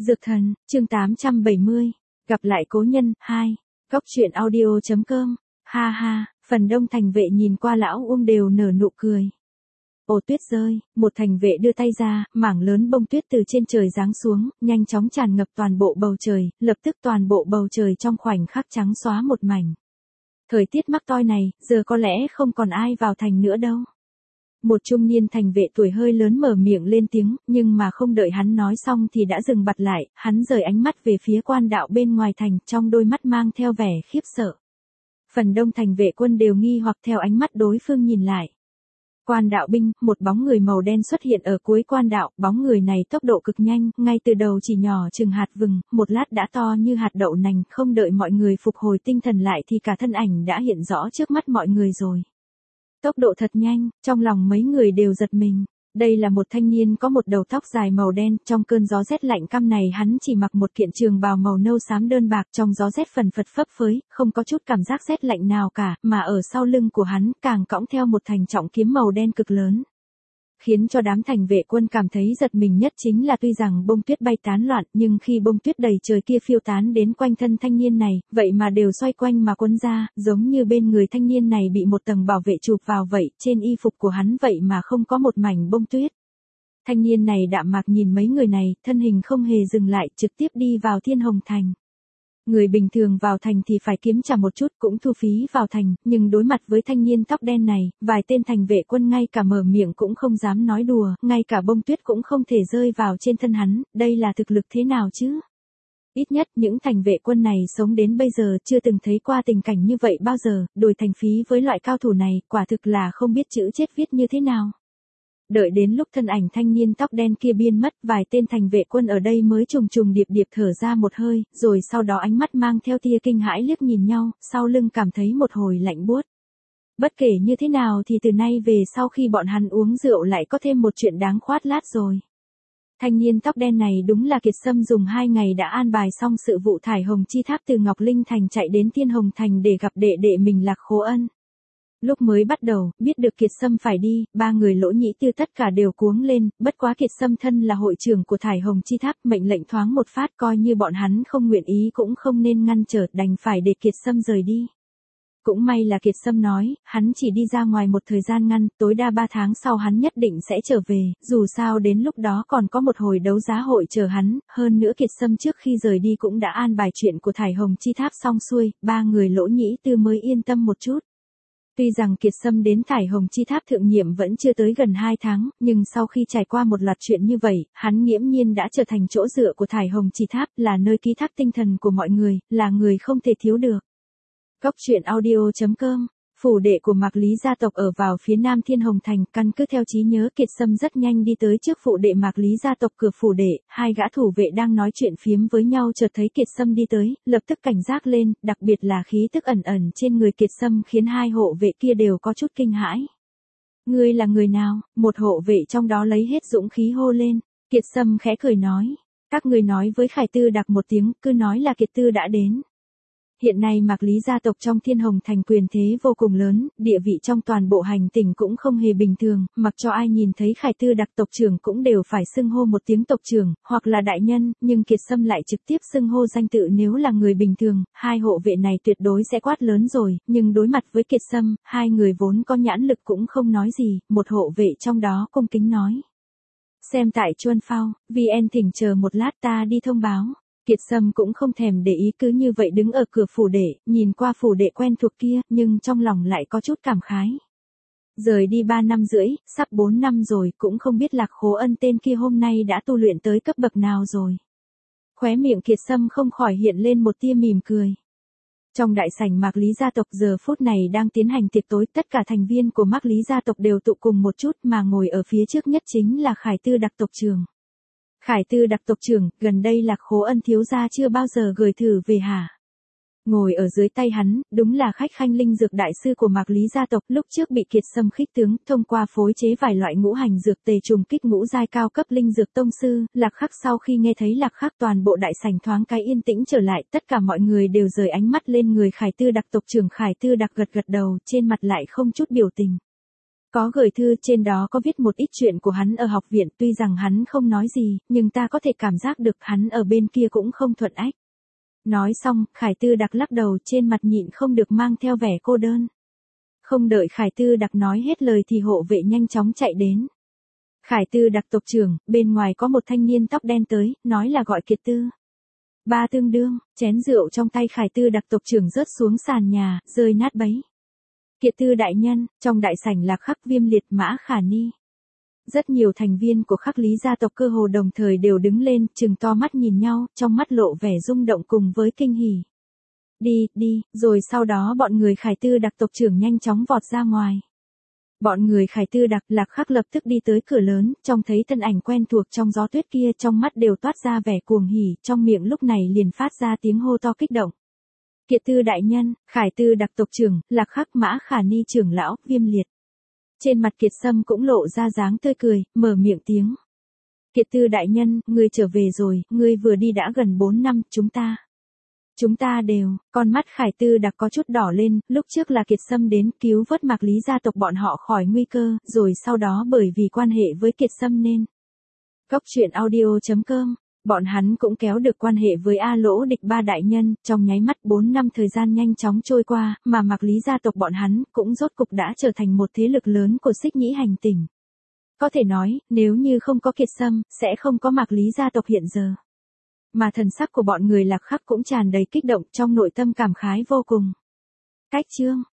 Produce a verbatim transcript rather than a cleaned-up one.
Dược thần, chương tám trăm bảy mươi. Gặp lại cố nhân, hai. Góc truyện audio chấm com. Ha ha, phần đông thành vệ nhìn qua lão Uông đều nở nụ cười. Ồ tuyết rơi, một thành vệ đưa tay ra, mảng lớn bông tuyết từ trên trời giáng xuống, nhanh chóng tràn ngập toàn bộ bầu trời, lập tức toàn bộ bầu trời trong khoảnh khắc trắng xóa một mảnh. Thời tiết mắc toi này, giờ có lẽ không còn ai vào thành nữa đâu. Một trung niên thành vệ tuổi hơi lớn mở miệng lên tiếng, nhưng mà không đợi hắn nói xong thì đã dừng bặt lại, hắn rời ánh mắt về phía quan đạo bên ngoài thành, trong đôi mắt mang theo vẻ khiếp sợ. Phần đông thành vệ quân đều nghi hoặc theo ánh mắt đối phương nhìn lại. Quan đạo binh, một bóng người màu đen xuất hiện ở cuối quan đạo, bóng người này tốc độ cực nhanh, ngay từ đầu chỉ nhỏ chừng hạt vừng, một lát đã to như hạt đậu nành, không đợi mọi người phục hồi tinh thần lại thì cả thân ảnh đã hiện rõ trước mắt mọi người rồi. Tốc độ thật nhanh, trong lòng mấy người đều giật mình. Đây là một thanh niên có một đầu tóc dài màu đen, trong cơn gió rét lạnh căm này hắn chỉ mặc một kiện trường bào màu nâu xám đơn bạc, trong gió rét phần phật phấp phới, không có chút cảm giác rét lạnh nào cả, mà ở sau lưng của hắn càng cõng theo một thanh trọng kiếm màu đen cực lớn. Khiến cho đám thành vệ quân cảm thấy giật mình nhất chính là tuy rằng bông tuyết bay tán loạn, nhưng khi bông tuyết đầy trời kia phiêu tán đến quanh thân thanh niên này, vậy mà đều xoay quanh mà quấn ra, giống như bên người thanh niên này bị một tầng bảo vệ chụp vào vậy, trên y phục của hắn vậy mà không có một mảnh bông tuyết. Thanh niên này đạm mạc nhìn mấy người này, thân hình không hề dừng lại, trực tiếp đi vào Thiên Hồng Thành. Người bình thường vào thành thì phải kiếm trả một chút cũng thu phí vào thành, nhưng đối mặt với thanh niên tóc đen này, vài tên thành vệ quân ngay cả mở miệng cũng không dám nói đùa, ngay cả bông tuyết cũng không thể rơi vào trên thân hắn, đây là thực lực thế nào chứ? Ít nhất những thành vệ quân này sống đến bây giờ chưa từng thấy qua tình cảnh như vậy bao giờ, đổi thành phí với loại cao thủ này, quả thực là không biết chữ chết viết như thế nào. Đợi đến lúc thân ảnh thanh niên tóc đen kia biến mất, vài tên thành vệ quân ở đây mới trùng trùng điệp điệp thở ra một hơi, rồi sau đó ánh mắt mang theo tia kinh hãi liếc nhìn nhau, sau lưng cảm thấy một hồi lạnh buốt. Bất kể như thế nào thì từ nay về sau khi bọn hắn uống rượu lại có thêm một chuyện đáng khoát lát rồi. Thanh niên tóc đen này đúng là Kiệt Sâm dùng hai ngày đã an bài xong sự vụ thải hồng chi tháp từ Ngọc Linh Thành chạy đến Thiên Hồng Thành để gặp đệ đệ mình Lạc Khố Ân. Lúc mới bắt đầu, biết được Kiệt Sâm phải đi, ba người Lỗ Nhĩ Tư tất cả đều cuống lên, bất quá Kiệt Sâm thân là hội trưởng của Thải Hồng Chi Tháp, mệnh lệnh thoáng một phát coi như bọn hắn không nguyện ý cũng không nên ngăn trở, đành phải để Kiệt Sâm rời đi. Cũng may là Kiệt Sâm nói, hắn chỉ đi ra ngoài một thời gian ngắn, tối đa ba tháng sau hắn nhất định sẽ trở về, dù sao đến lúc đó còn có một hồi đấu giá hội chờ hắn, hơn nữa Kiệt Sâm trước khi rời đi cũng đã an bài chuyện của Thải Hồng Chi Tháp xong xuôi, ba người Lỗ Nhĩ Tư mới yên tâm một chút. Tuy rằng Kiệt Sâm đến Thải Hồng Chi Tháp thượng nhiệm vẫn chưa tới gần hai tháng, nhưng sau khi trải qua một loạt chuyện như vậy, hắn nghiễm nhiên đã trở thành chỗ dựa của Thải Hồng Chi Tháp, là nơi ký thác tinh thần của mọi người, là người không thể thiếu được. Góc truyện audio chấm com. Phủ đệ của Mạc Lý gia tộc ở vào phía nam Thiên Hồng Thành, căn cứ theo trí nhớ Kiệt Sâm rất nhanh đi tới trước phủ đệ Mạc Lý gia tộc cửa phủ đệ, hai gã thủ vệ đang nói chuyện phiếm với nhau chợt thấy Kiệt Sâm đi tới, lập tức cảnh giác lên, đặc biệt là khí tức ẩn ẩn trên người Kiệt Sâm khiến hai hộ vệ kia đều có chút kinh hãi. Ngươi là người nào? Một hộ vệ trong đó lấy hết dũng khí hô lên. Kiệt Sâm khẽ cười nói, các ngươi nói với Khải Tư Đặc một tiếng, cứ nói là Kiệt Tư đã đến. Hiện nay Mạc Lý gia tộc trong Thiên Hồng Thành quyền thế vô cùng lớn, địa vị trong toàn bộ hành tỉnh cũng không hề bình thường, mặc cho ai nhìn thấy Khải Tư Đặc tộc trưởng cũng đều phải xưng hô một tiếng tộc trưởng, hoặc là đại nhân, nhưng Kiệt Sâm lại trực tiếp xưng hô danh tự. Nếu là người bình thường, hai hộ vệ này tuyệt đối sẽ quát lớn rồi, nhưng đối mặt với Kiệt Sâm, hai người vốn có nhãn lực cũng không nói gì, một hộ vệ trong đó cung kính nói. Xem tại Chuân Phao, vê en thỉnh chờ một lát ta đi thông báo. Kiệt Sâm cũng không thèm để ý cứ như vậy đứng ở cửa phủ đệ, nhìn qua phủ đệ quen thuộc kia, nhưng trong lòng lại có chút cảm khái. Rời đi ba năm rưỡi, sắp bốn năm rồi, cũng không biết Lạc Khố Ân tên kia hôm nay đã tu luyện tới cấp bậc nào rồi. Khóe miệng Kiệt Sâm không khỏi hiện lên một tia mỉm cười. Trong đại sảnh Mạc Lý gia tộc giờ phút này đang tiến hành tiệc tối, tất cả thành viên của Mạc Lý gia tộc đều tụ cùng một chút, mà ngồi ở phía trước nhất chính là Khải Tư Đặc tộc trưởng. Khải Tư Đặc tộc trưởng, gần đây Lạc Khố Ân thiếu gia chưa bao giờ gửi thử về hả? Ngồi ở dưới tay hắn, đúng là khách khanh linh dược đại sư của Mạc Lý gia tộc, lúc trước bị Kiệt Sâm khích tướng, thông qua phối chế vài loại ngũ hành dược tề trùng kích ngũ giai cao cấp linh dược tông sư, Lạc Khắc sau khi nghe thấy Lạc Khắc toàn bộ đại sảnh thoáng cái yên tĩnh trở lại, tất cả mọi người đều rời ánh mắt lên người Khải Tư Đặc tộc trưởng. Khải Tư Đặc gật gật đầu, trên mặt lại không chút biểu tình. Có gửi thư, trên đó có viết một ít chuyện của hắn ở học viện, tuy rằng hắn không nói gì, nhưng ta có thể cảm giác được hắn ở bên kia cũng không thuận ách. Nói xong, Khải Tư Đặc lắc đầu, trên mặt nhịn không được mang theo vẻ cô đơn. Không đợi Khải Tư Đặc nói hết lời thì hộ vệ nhanh chóng chạy đến. Khải Tư Đặc tộc trưởng, bên ngoài có một thanh niên tóc đen tới, nói là gọi Kiệt Tư. Ba tương đương, chén rượu trong tay Khải Tư Đặc tộc trưởng rớt xuống sàn nhà, rơi nát bấy. Kiệt Tư đại nhân, trong đại sảnh Lạc Khắc, Viêm Liệt, Mã Khả Ni. Rất nhiều thành viên của Khắc Lý gia tộc cơ hồ đồng thời đều đứng lên, trừng to mắt nhìn nhau, trong mắt lộ vẻ rung động cùng với kinh hỉ. Đi, đi, rồi sau đó bọn người Khải Tư Đặc tộc trưởng nhanh chóng vọt ra ngoài. Bọn người Khải Tư Đặc, Lạc Khắc lập tức đi tới cửa lớn, trông thấy thân ảnh quen thuộc trong gió tuyết kia, trong mắt đều toát ra vẻ cuồng hỉ, trong miệng lúc này liền phát ra tiếng hô to kích động. Kiệt Tư đại nhân, Khải Tư Đặc tộc trưởng, Lạc Khắc, Mã Khả Ni trưởng lão, Viêm Liệt. Trên mặt Kiệt Sâm cũng lộ ra dáng tươi cười, mở miệng tiếng. Kiệt Tư đại nhân, ngươi trở về rồi, ngươi vừa đi đã gần bốn năm, chúng ta. Chúng ta đều, con mắt Khải Tư Đặc có chút đỏ lên, lúc trước là Kiệt Sâm đến cứu vớt Mạc Lý gia tộc bọn họ khỏi nguy cơ, rồi sau đó bởi vì quan hệ với Kiệt Sâm nên. Cốc truyện audio chấm com, bọn hắn cũng kéo được quan hệ với A Lỗ Địch ba đại nhân, trong nháy mắt bốn năm thời gian nhanh chóng trôi qua, mà Mạc Lý gia tộc bọn hắn cũng rốt cục đã trở thành một thế lực lớn của Xích Nhĩ hành tinh. Có thể nói, nếu như không có Kiệt Sâm, sẽ không có Mạc Lý gia tộc hiện giờ. Mà thần sắc của bọn người Lạc Khắc cũng tràn đầy kích động, trong nội tâm cảm khái vô cùng. Cách chương